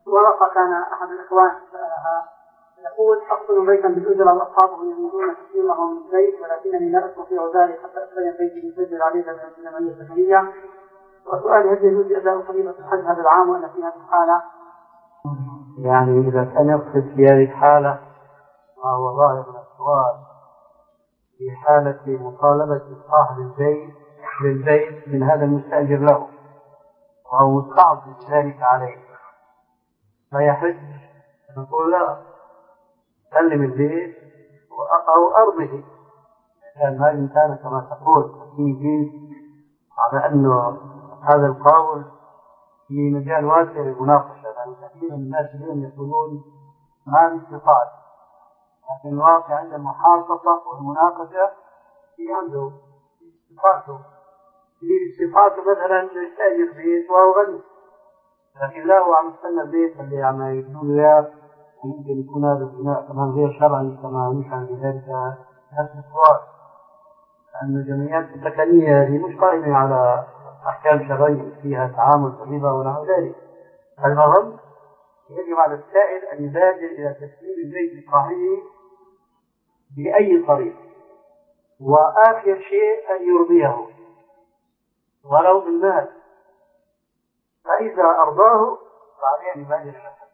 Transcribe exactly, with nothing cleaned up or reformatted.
ورقة كان أحد الإخوان سألها يقول أقصد بيتا بالأجرة وأصحابه يريدون تسليمه من البيت ولكنني لا أستطيع ذلك حتى أستلم بيتي من سجل عليه من الجمعية السكنية. وسؤال هل يجوز أداء فريضة الحج هذا العام وأنا في هذه الحالة؟ يعني إذا كان يقصد في هذه الحالة ما هو ظاهر من السؤال في حالة مطالبة صاحب البيت للبيت من هذا المستأجر له أو مستعد ذلك عليه فيحج، نقول لا، سلم البيت أو أرضه. لأن هذا كان كما تقول في جيد على أنه هذا القول في مجال واسع للمناقشة، لأن كثير من الناس اليوم يقولون ما في استطاعة، لكن الواقع عند المحافظة والمناقشة في عنده استطاعته في استطاعته مثلا يستأجر بيت وهو غني، لكن لا هو عم يستنى البيت اللي عم يبنون له، ويمكن يكون هذا البناء كمان غير شرعي كما يفعل بذلك نفس السؤال، لأن الجمعيات السكنية هذه مش قائمة على أحكام شرعية فيها تعامل طبيبة ونحو ذلك. المهم يجب على السائل أن يبادر إلى تسليم البيت لصاحبه بأي طريق، وآخر شيء أن يرضيه ولو بالمال، فإذا أرضاه فعليه أن يبادر إلى